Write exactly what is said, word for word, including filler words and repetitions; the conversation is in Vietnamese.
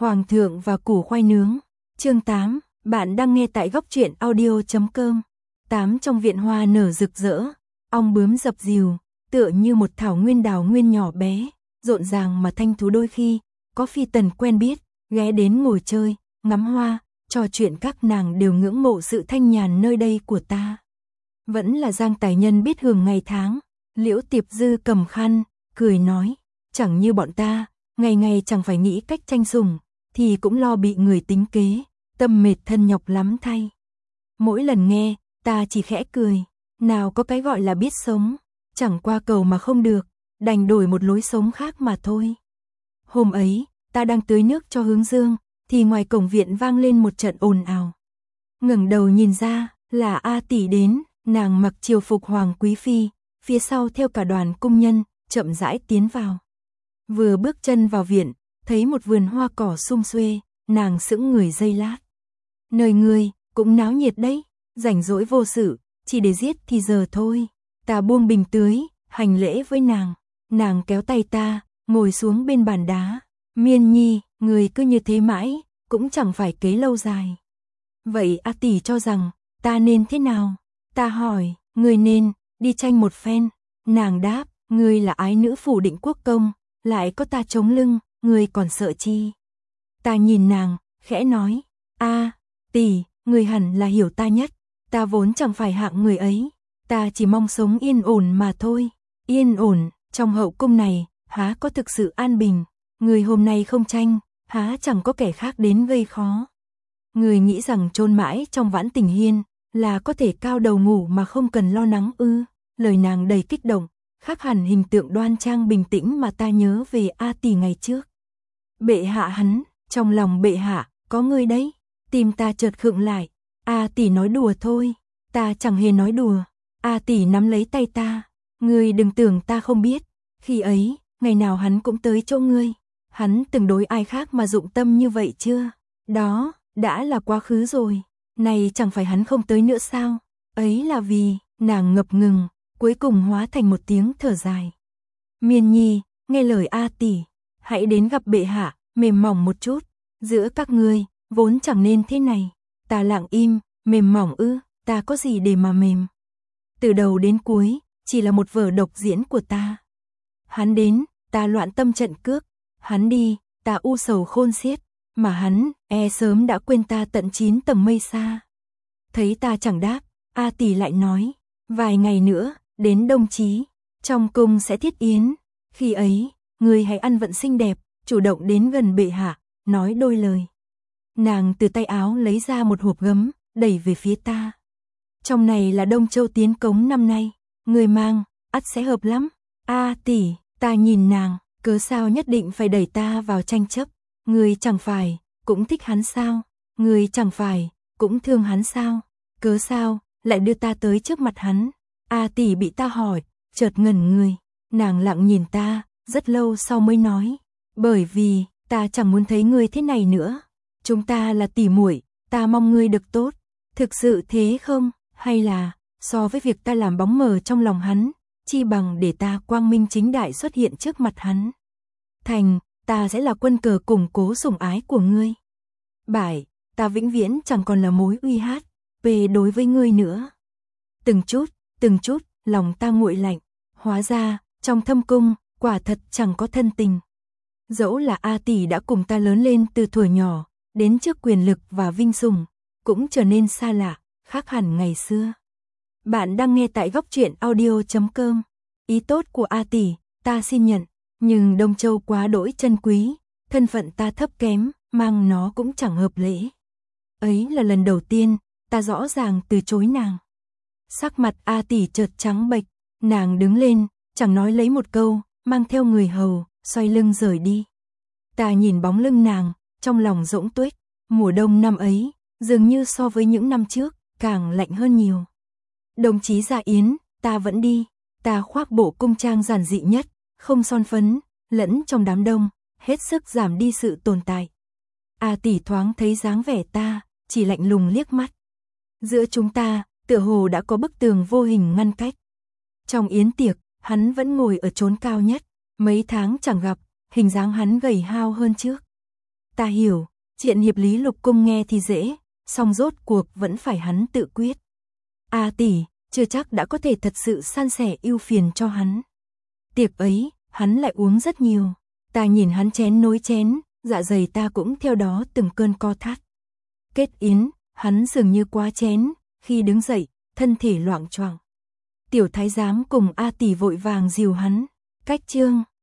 Hoàng thượng và củ khoai nướng. Chương tám, bạn đang nghe tại góc truyện audio chấm com. tám Trong viện hoa nở rực rỡ, ong bướm dập dìu, tựa như một thảo nguyên đào nguyên nhỏ bé, rộn ràng mà thanh thú. Đôi khi, có phi tần quen biết, ghé đến ngồi chơi, ngắm hoa, trò chuyện, các nàng đều ngưỡng mộ sự thanh nhàn nơi đây của ta. Vẫn là Giang tài nhân biết hưởng ngày tháng. Liễu Tiệp Dư cầm khăn, cười nói, chẳng như bọn ta, ngày ngày chẳng phải nghĩ cách tranh sủng, thì cũng lo bị người tính kế, tâm mệt thân nhọc lắm thay. Mỗi lần nghe, ta chỉ khẽ cười, nào có cái gọi là biết sống, chẳng qua cầu mà không được, đành đổi một lối sống khác mà thôi. Hôm ấy, ta đang tưới nước cho hướng dương, thì ngoài cổng viện vang lên một trận ồn ào. Ngẩng đầu nhìn ra, là A tỷ đến, nàng mặc triều phục hoàng quý phi, phía sau theo cả đoàn cung nhân, chậm rãi tiến vào. Vừa bước chân vào viện, thấy một vườn hoa cỏ sum xuê, nàng sững người giây lát. Nơi ngươi cũng náo nhiệt đấy, rảnh rỗi vô sự, chỉ để giết thì giờ thôi. Ta buông bình tưới, hành lễ với nàng, nàng kéo tay ta, ngồi xuống bên bàn đá. Miên nhi, người cứ như thế mãi, cũng chẳng phải kế lâu dài. Vậy A tỷ cho rằng, ta nên thế nào? Ta hỏi, người nên đi tranh một phen. Nàng đáp, ngươi là ái nữ phủ Định Quốc công, lại có ta chống lưng, ngươi còn sợ chi? Ta nhìn nàng, khẽ nói, a tỷ, ngươi hẳn là hiểu ta nhất, ta vốn chẳng phải hạng người ấy, ta chỉ mong sống yên ổn mà thôi. Yên ổn, trong hậu cung này, há có thực sự an bình, người hôm nay không tranh, há chẳng có kẻ khác đến gây khó. Người nghĩ rằng chôn mãi trong Vãn Tình Hiên, là có thể cao đầu ngủ mà không cần lo nắng ư? Lời nàng đầy kích động, khác hẳn hình tượng đoan trang bình tĩnh mà ta nhớ về A tỷ ngày trước. Bệ hạ hắn, trong lòng bệ hạ, có ngươi đấy. Tim ta chợt khựng lại, A tỷ nói đùa thôi, ta chẳng hề nói đùa. A tỷ nắm lấy tay ta, ngươi đừng tưởng ta không biết, khi ấy, ngày nào hắn cũng tới chỗ ngươi. Hắn từng đối ai khác mà dụng tâm như vậy chưa? Đó, đã là quá khứ rồi, này chẳng phải hắn không tới nữa sao? Ấy là vì, nàng ngập ngừng, cuối cùng hóa thành một tiếng thở dài. Miên nhi, nghe lời A tỷ, hãy đến gặp bệ hạ, mềm mỏng một chút, giữa các ngươi, vốn chẳng nên thế này. Ta lặng im, mềm mỏng ư, ta có gì để mà mềm? Từ đầu đến cuối, chỉ là một vở độc diễn của ta. Hắn đến, ta loạn tâm trận cước, hắn đi, ta u sầu khôn xiết, mà hắn, e sớm đã quên ta tận chín tầng mây xa. Thấy ta chẳng đáp, A tỷ lại nói, vài ngày nữa, đến Đông Chí, trong cung sẽ thiết yến, khi ấy, ngươi hãy ăn vận xinh đẹp, chủ động đến gần bệ hạ, nói đôi lời. Nàng từ tay áo lấy ra một hộp gấm, đẩy về phía ta. Trong này là Đông Châu tiến cống năm nay, ngươi mang, ắt sẽ hợp lắm. A tỷ, ta nhìn nàng, cớ sao nhất định phải đẩy ta vào tranh chấp? Ngươi chẳng phải, cũng thích hắn sao? Ngươi chẳng phải, cũng thương hắn sao? Cớ sao, lại đưa ta tới trước mặt hắn? A tỷ bị ta hỏi, chợt ngẩn người, nàng lặng nhìn ta, rất lâu sau mới nói, bởi vì, ta chẳng muốn thấy ngươi thế này nữa. Chúng ta là tỉ muội, ta mong ngươi được tốt. Thực sự thế không? Hay là, so với việc ta làm bóng mờ trong lòng hắn, chi bằng để ta quang minh chính đại xuất hiện trước mặt hắn. Thành, ta sẽ là quân cờ củng cố sủng ái của ngươi. Bại, ta vĩnh viễn chẳng còn là mối uy hát về đối với ngươi nữa. Từng chút, từng chút, lòng ta nguội lạnh. Hóa ra, trong thâm cung, quả thật chẳng có thân tình. Dẫu là A tỷ đã cùng ta lớn lên từ thuở nhỏ, đến trước quyền lực và vinh sủng, cũng trở nên xa lạ, khác hẳn ngày xưa. Bạn đang nghe tại góc truyện audio chấm com. Ý tốt của A tỷ, ta xin nhận, nhưng Đông Châu quá đỗi chân quý, thân phận ta thấp kém, mang nó cũng chẳng hợp lễ. Ấy là lần đầu tiên, ta rõ ràng từ chối nàng. Sắc mặt A tỷ chợt trắng bệch, nàng đứng lên, chẳng nói lấy một câu, mang theo người hầu, xoay lưng rời đi. Ta nhìn bóng lưng nàng, trong lòng rỗng tuếch, mùa đông năm ấy, dường như so với những năm trước, càng lạnh hơn nhiều. Đồng chí ra yến, ta vẫn đi, ta khoác bộ cung trang giản dị nhất, không son phấn, lẫn trong đám đông, hết sức giảm đi sự tồn tại. A tỷ thoáng thấy dáng vẻ ta, chỉ lạnh lùng liếc mắt. Giữa chúng ta, tựa hồ đã có bức tường vô hình ngăn cách. Trong yến tiệc, hắn vẫn ngồi ở chốn cao nhất, mấy tháng chẳng gặp, hình dáng hắn gầy hao hơn trước. Ta hiểu, chuyện hiệp lý lục cung nghe thì dễ, song rốt cuộc vẫn phải hắn tự quyết. A tỷ, chưa chắc đã có thể thật sự san sẻ ưu phiền cho hắn. Tiệc ấy, hắn lại uống rất nhiều. Ta nhìn hắn chén nối chén, dạ dày ta cũng theo đó từng cơn co thắt. Kết yến, hắn dường như quá chén, khi đứng dậy, thân thể loạng choạng. Tiểu thái giám cùng A tỷ vội vàng dìu hắn. Cách chương